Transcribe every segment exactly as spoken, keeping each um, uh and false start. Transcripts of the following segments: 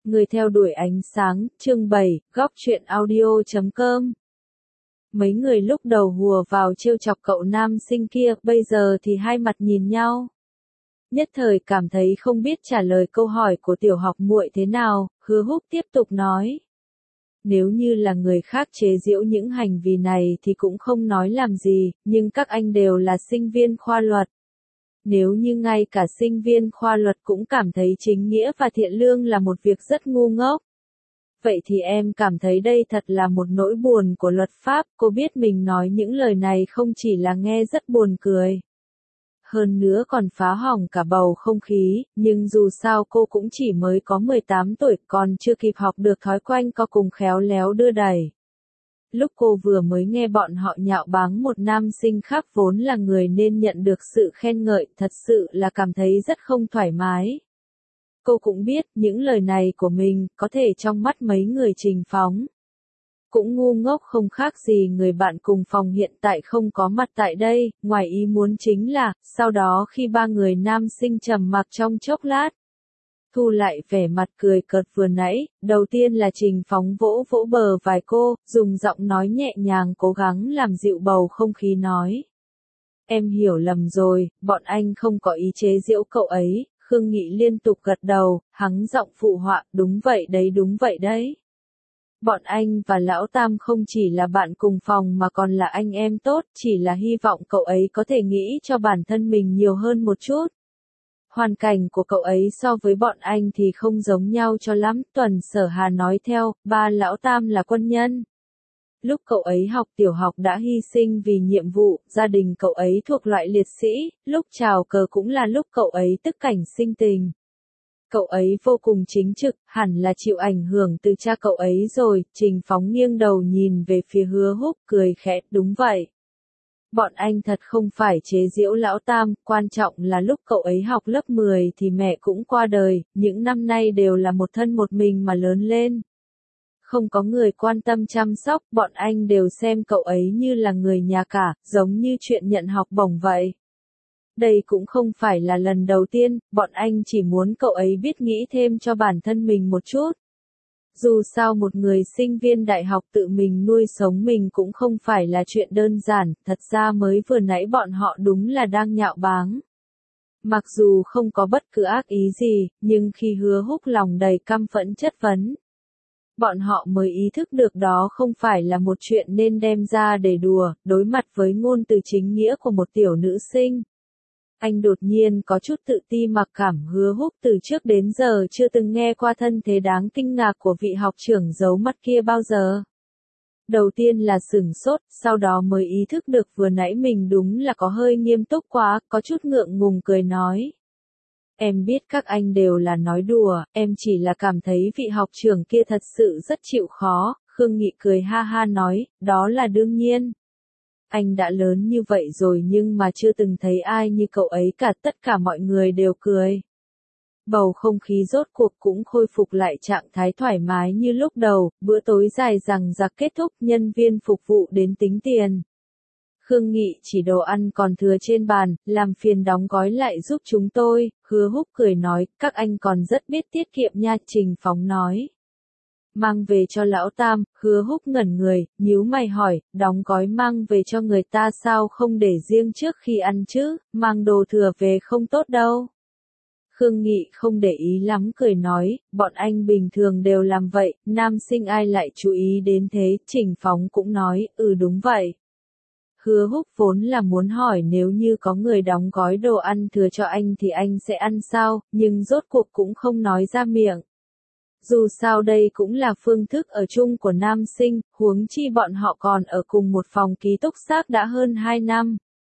Người theo đuổi ánh sáng, chương bảy, góc truyện audio chấm com. Mấy người lúc đầu hùa vào trêu chọc cậu nam sinh kia, bây giờ thì hai mặt nhìn nhau. Nhất thời cảm thấy không biết trả lời câu hỏi của tiểu học muội thế nào, Hứa Húc tiếp tục nói. Nếu như là người khác chế giễu những hành vi này thì cũng không nói làm gì, nhưng các anh đều là sinh viên khoa luật. Nếu như ngay cả sinh viên khoa luật cũng cảm thấy chính nghĩa và thiện lương là một việc rất ngu ngốc. Vậy thì em cảm thấy đây thật là một nỗi buồn của luật pháp, cô biết mình nói những lời này không chỉ là nghe rất buồn cười. Hơn nữa còn phá hỏng cả bầu không khí, nhưng dù sao cô cũng chỉ mới có mười tám tuổi, còn chưa kịp học được thói quen co cùng khéo léo đưa đẩy. Lúc cô vừa mới nghe bọn họ nhạo báng một nam sinh khác vốn là người nên nhận được sự khen ngợi, thật sự là cảm thấy rất không thoải mái. Cô cũng biết, những lời này của mình, có thể trong mắt mấy người Trình Phóng cũng ngu ngốc không khác gì người bạn cùng phòng hiện tại không có mặt tại đây, ngoài ý muốn chính là, sau đó khi ba người nam sinh trầm mặc trong chốc lát, thu lại vẻ mặt cười cợt vừa nãy, đầu tiên là Trình Phóng vỗ vỗ bờ vai cô, dùng giọng nói nhẹ nhàng cố gắng làm dịu bầu không khí nói. Em hiểu lầm rồi, bọn anh không có ý chế giễu cậu ấy. Khương Nghị liên tục gật đầu, hắng giọng phụ họa, đúng vậy đấy đúng vậy đấy. Bọn anh và Lão Tam không chỉ là bạn cùng phòng mà còn là anh em tốt, chỉ là hy vọng cậu ấy có thể nghĩ cho bản thân mình nhiều hơn một chút. Hoàn cảnh của cậu ấy so với bọn anh thì không giống nhau cho lắm, Tuần Sở Hà nói theo, ba Lão Tam là quân nhân. Lúc cậu ấy học tiểu học đã hy sinh vì nhiệm vụ, gia đình cậu ấy thuộc loại liệt sĩ, lúc chào cờ cũng là lúc cậu ấy tức cảnh sinh tình. Cậu ấy vô cùng chính trực, hẳn là chịu ảnh hưởng từ cha cậu ấy rồi, Trình Phóng nghiêng đầu nhìn về phía Hứa Húc cười khẽ, đúng vậy. Bọn anh thật không phải chế giễu Lão Tam, quan trọng là lúc cậu ấy học lớp mười thì mẹ cũng qua đời, những năm nay đều là một thân một mình mà lớn lên. Không có người quan tâm chăm sóc, bọn anh đều xem cậu ấy như là người nhà cả, giống như chuyện nhận học bổng vậy. Đây cũng không phải là lần đầu tiên, bọn anh chỉ muốn cậu ấy biết nghĩ thêm cho bản thân mình một chút. Dù sao một người sinh viên đại học tự mình nuôi sống mình cũng không phải là chuyện đơn giản, thật ra mới vừa nãy bọn họ đúng là đang nhạo báng. Mặc dù không có bất cứ ác ý gì, nhưng khi Hứa Húc lòng đầy căm phẫn chất vấn, bọn họ mới ý thức được đó không phải là một chuyện nên đem ra để đùa, đối mặt với ngôn từ chính nghĩa của một tiểu nữ sinh. Anh đột nhiên có chút tự ti mặc cảm. Hứa Húc từ trước đến giờ chưa từng nghe qua thân thế đáng kinh ngạc của vị học trưởng giấu mắt kia bao giờ. Đầu tiên là sửng sốt, sau đó mới ý thức được vừa nãy mình đúng là có hơi nghiêm túc quá, có chút ngượng ngùng cười nói. Em biết các anh đều là nói đùa, em chỉ là cảm thấy vị học trưởng kia thật sự rất chịu khó, Khương Nghị cười ha ha nói, đó là đương nhiên. Anh đã lớn như vậy rồi nhưng mà chưa từng thấy ai như cậu ấy cả, tất cả mọi người đều cười. Bầu không khí rốt cuộc cũng khôi phục lại trạng thái thoải mái như lúc đầu, bữa tối dài dằng dặc kết thúc, nhân viên phục vụ đến tính tiền. Khương Nghị chỉ đồ ăn còn thừa trên bàn, làm phiền đóng gói lại giúp chúng tôi, Hứa Húc cười nói, các anh còn rất biết tiết kiệm nha, Trình Phóng nói. Mang về cho Lão Tam, Hứa Húc ngẩn người, nhíu mày hỏi, đóng gói mang về cho người ta sao không để riêng trước khi ăn chứ, mang đồ thừa về không tốt đâu. Khương Nghị không để ý lắm cười nói, bọn anh bình thường đều làm vậy, nam sinh ai lại chú ý đến thế, Trình Phóng cũng nói, ừ đúng vậy. Hứa Húc vốn là muốn hỏi nếu như có người đóng gói đồ ăn thừa cho anh thì anh sẽ ăn sao, nhưng rốt cuộc cũng không nói ra miệng. Dù sao đây cũng là phương thức ở chung của nam sinh, huống chi bọn họ còn ở cùng một phòng ký túc xá đã hơn hai năm.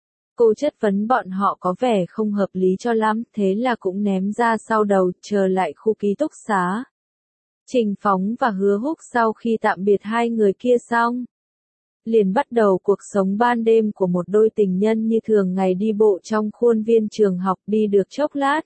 Cô chất vấn bọn họ có vẻ không hợp lý cho lắm, thế là cũng ném ra sau đầu, chờ lại khu ký túc xá. Trình Phóng và Hứa Húc sau khi tạm biệt hai người kia xong, liền bắt đầu cuộc sống ban đêm của một đôi tình nhân như thường ngày đi bộ trong khuôn viên trường học. Đi được chốc lát,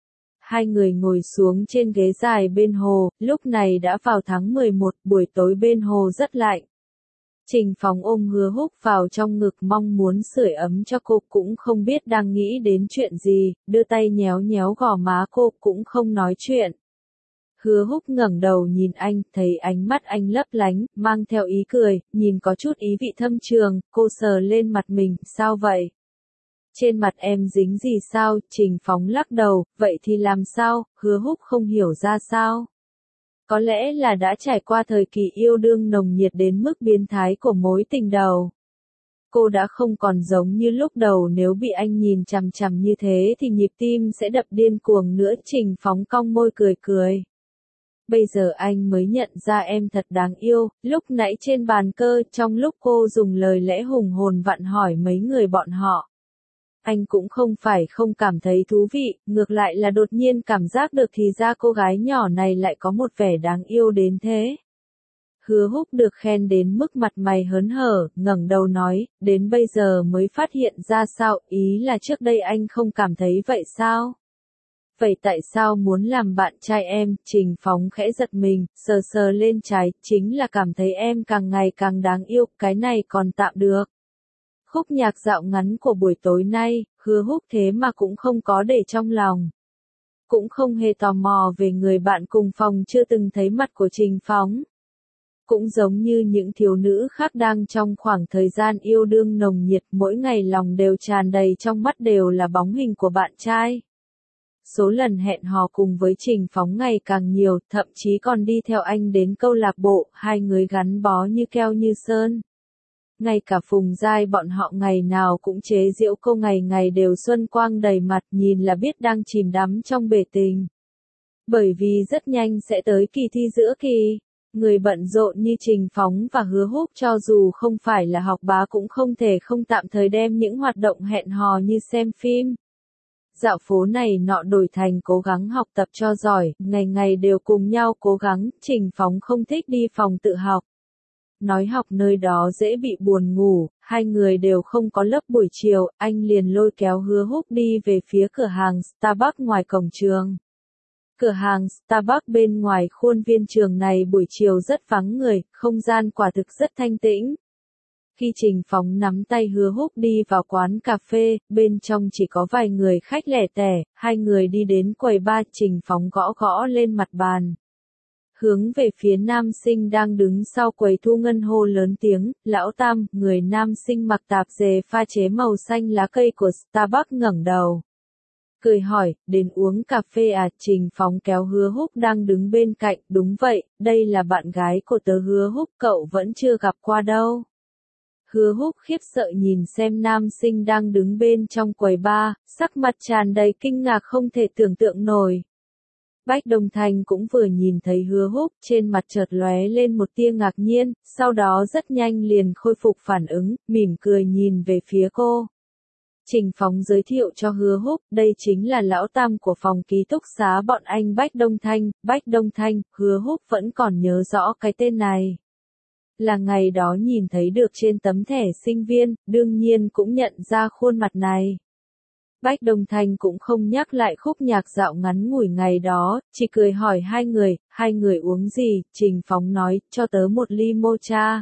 hai người ngồi xuống trên ghế dài bên hồ, lúc này đã vào tháng mười một, buổi tối bên hồ rất lạnh. Trình Phóng ôm Hứa Húc vào trong ngực mong muốn sưởi ấm cho cô, cũng không biết đang nghĩ đến chuyện gì, đưa tay nhéo nhéo gò má cô cũng không nói chuyện. Hứa Húc ngẩng đầu nhìn anh, thấy ánh mắt anh lấp lánh, mang theo ý cười, nhìn có chút ý vị thâm trường, cô sờ lên mặt mình, sao vậy? Trên mặt em dính gì sao? Trình Phóng lắc đầu, vậy thì làm sao? Hứa Húc không hiểu ra sao. Có lẽ là đã trải qua thời kỳ yêu đương nồng nhiệt đến mức biến thái của mối tình đầu. Cô đã không còn giống như lúc đầu, nếu bị anh nhìn chằm chằm như thế thì nhịp tim sẽ đập điên cuồng nữa. Trình Phóng cong môi cười cười. Bây giờ anh mới nhận ra em thật đáng yêu. Lúc nãy trên bàn cờ, trong lúc cô dùng lời lẽ hùng hồn vặn hỏi mấy người bọn họ, anh cũng không phải không cảm thấy thú vị, ngược lại là đột nhiên cảm giác được thì ra cô gái nhỏ này lại có một vẻ đáng yêu đến thế. Hứa Húc được khen đến mức mặt mày hớn hở, ngẩng đầu nói, đến bây giờ mới phát hiện ra sao, ý là trước đây anh không cảm thấy vậy sao? Vậy tại sao muốn làm bạn trai em? Trình Phóng khẽ giật mình, sờ sờ lên trái, chính là cảm thấy em càng ngày càng đáng yêu, cái này còn tạm được. Khúc nhạc dạo ngắn của buổi tối nay, Hứa Húc thế mà cũng không có để trong lòng. Cũng không hề tò mò về người bạn cùng phòng chưa từng thấy mặt của Trình Phóng. Cũng giống như những thiếu nữ khác đang trong khoảng thời gian yêu đương nồng nhiệt, mỗi ngày lòng đều tràn đầy, trong mắt đều là bóng hình của bạn trai. Số lần hẹn hò cùng với Trình Phóng ngày càng nhiều, thậm chí còn đi theo anh đến câu lạc bộ, hai người gắn bó như keo như sơn. Ngay cả Phùng Giai bọn họ ngày nào cũng chế giễu cô, ngày ngày đều xuân quang đầy mặt, nhìn là biết đang chìm đắm trong bể tình. Bởi vì rất nhanh sẽ tới kỳ thi giữa kỳ. Người bận rộn như Trình Phóng và Hứa Húc cho dù không phải là học bá cũng không thể không tạm thời đem những hoạt động hẹn hò như xem phim, dạo phố này nọ đổi thành cố gắng học tập cho giỏi, ngày ngày đều cùng nhau cố gắng. Trình Phóng không thích đi phòng tự học. Nói học nơi đó dễ bị buồn ngủ, hai người đều không có lớp buổi chiều, anh liền lôi kéo Hứa Húc đi về phía cửa hàng Starbucks ngoài cổng trường. Cửa hàng Starbucks bên ngoài khuôn viên trường này buổi chiều rất vắng người, không gian quả thực rất thanh tĩnh. Khi Trình Phóng nắm tay Hứa Húc đi vào quán cà phê, bên trong chỉ có vài người khách lẻ tẻ, hai người đi đến quầy bar, Trình Phóng gõ gõ lên mặt bàn. Hướng về phía nam sinh đang đứng sau quầy thu ngân hô lớn tiếng, lão Tam. Người nam sinh mặc tạp dề pha chế màu xanh lá cây của Starbucks ngẩng đầu. Cười hỏi, đến uống cà phê à? Trình Phóng kéo Hứa Húc đang đứng bên cạnh, đúng vậy, đây là bạn gái của tớ Hứa Húc, cậu vẫn chưa gặp qua đâu. Hứa Húc khiếp sợ nhìn xem nam sinh đang đứng bên trong quầy bar, sắc mặt tràn đầy kinh ngạc không thể tưởng tượng nổi. Bách Đông Thanh cũng vừa nhìn thấy Hứa Húc, trên mặt chợt lóe lên một tia ngạc nhiên, sau đó rất nhanh liền khôi phục phản ứng, mỉm cười nhìn về phía cô. Trình Phóng giới thiệu cho Hứa Húc, đây chính là lão Tam của phòng ký túc xá bọn anh Bách Đông Thanh. Bách Đông Thanh, Hứa Húc vẫn còn nhớ rõ cái tên này. Là ngày đó nhìn thấy được trên tấm thẻ sinh viên, đương nhiên cũng nhận ra khuôn mặt này. Bách Đông Thanh cũng không nhắc lại khúc nhạc dạo ngắn ngủi ngày đó, chỉ cười hỏi hai người, hai người uống gì? Trình Phóng nói, cho tớ một ly mocha.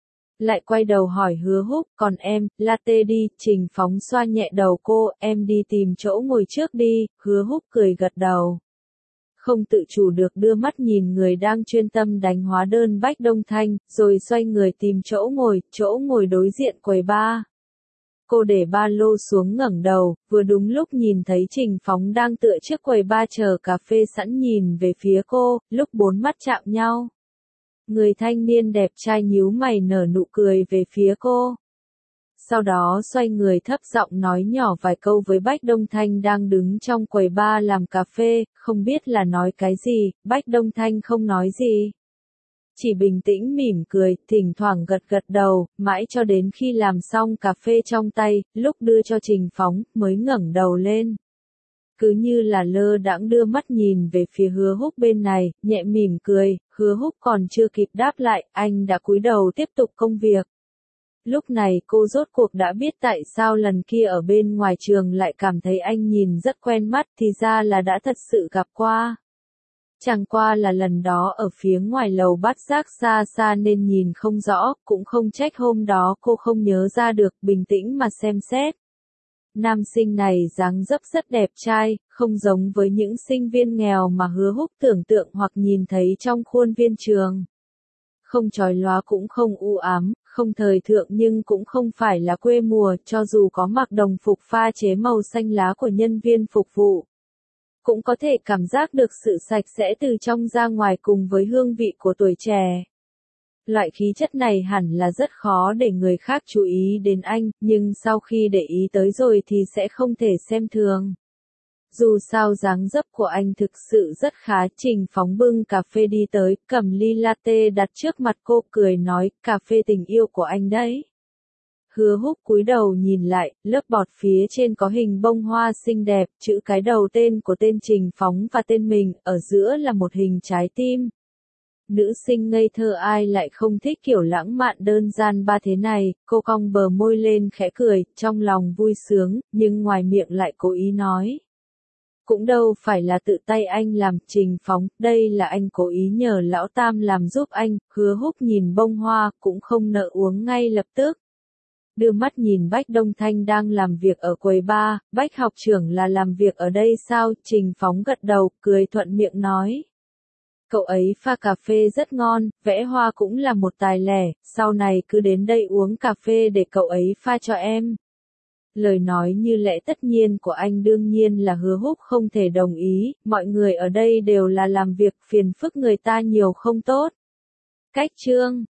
Lại quay đầu hỏi Hứa Húc, còn em, latte đi. Trình Phóng xoa nhẹ đầu cô, em đi tìm chỗ ngồi trước đi. Hứa Húc cười gật đầu. Không tự chủ được đưa mắt nhìn người đang chuyên tâm đánh hóa đơn Bách Đông Thanh, rồi xoay người tìm chỗ ngồi, chỗ ngồi đối diện quầy bar. Cô để ba lô xuống ngẩng đầu, vừa đúng lúc nhìn thấy Trình Phóng đang tựa trước quầy bar chờ cà phê sẵn nhìn về phía cô, lúc bốn mắt chạm nhau. Người thanh niên đẹp trai nhíu mày nở nụ cười về phía cô. Sau đó xoay người thấp giọng nói nhỏ vài câu với Bách Đông Thanh đang đứng trong quầy bar làm cà phê, không biết là nói cái gì, Bách Đông Thanh không nói gì. Chỉ bình tĩnh mỉm cười, thỉnh thoảng gật gật đầu, mãi cho đến khi làm xong cà phê trong tay, lúc đưa cho Trình Phóng, mới ngẩng đầu lên. Cứ như là lơ đãng đưa mắt nhìn về phía Hứa Húc bên này, nhẹ mỉm cười, Hứa Húc còn chưa kịp đáp lại, anh đã cúi đầu tiếp tục công việc. Lúc này cô rốt cuộc đã biết tại sao lần kia ở bên ngoài trường lại cảm thấy anh nhìn rất quen mắt, thì ra là đã thật sự gặp qua. Chẳng qua là lần đó ở phía ngoài lầu Bát Giác xa xa nên nhìn không rõ, cũng không trách hôm đó cô không nhớ ra được, bình tĩnh mà xem xét. Nam sinh này dáng dấp rất đẹp trai, không giống với những sinh viên nghèo mà Hứa Húc tưởng tượng hoặc nhìn thấy trong khuôn viên trường. Không chói lóa cũng không u ám, không thời thượng nhưng cũng không phải là quê mùa, cho dù có mặc đồng phục pha chế màu xanh lá của nhân viên phục vụ. Cũng có thể cảm giác được sự sạch sẽ từ trong ra ngoài cùng với hương vị của tuổi trẻ. Loại khí chất này hẳn là rất khó để người khác chú ý đến anh, nhưng sau khi để ý tới rồi thì sẽ không thể xem thường. Dù sao dáng dấp của anh thực sự rất khá. Trình Phóng bưng cà phê đi tới, cầm ly latte đặt trước mặt cô, cười nói, cà phê tình yêu của anh đấy. Hứa Húc cúi đầu nhìn lại, lớp bọt phía trên có hình bông hoa xinh đẹp, chữ cái đầu tên của tên Trình Phóng và tên mình, ở giữa là một hình trái tim. Nữ sinh ngây thơ ai lại không thích kiểu lãng mạn đơn giản ba thế này, cô cong bờ môi lên khẽ cười, trong lòng vui sướng, nhưng ngoài miệng lại cố ý nói. Cũng đâu phải là tự tay anh làm, Trình Phóng, đây là anh cố ý nhờ lão Tam làm giúp anh. Hứa Húc nhìn bông hoa, cũng không nỡ uống ngay lập tức. Đưa mắt nhìn Bách Đông Thanh đang làm việc ở quầy bar, Bách học trưởng là làm việc ở đây sao? Trình Phóng gật đầu, cười thuận miệng nói. Cậu ấy pha cà phê rất ngon, vẽ hoa cũng là một tài lẻ, sau này cứ đến đây uống cà phê để cậu ấy pha cho em. Lời nói như lẽ tất nhiên của anh đương nhiên là Hứa Húc không thể đồng ý, mọi người ở đây đều là làm việc, phiền phức người ta nhiều không tốt. Cách chương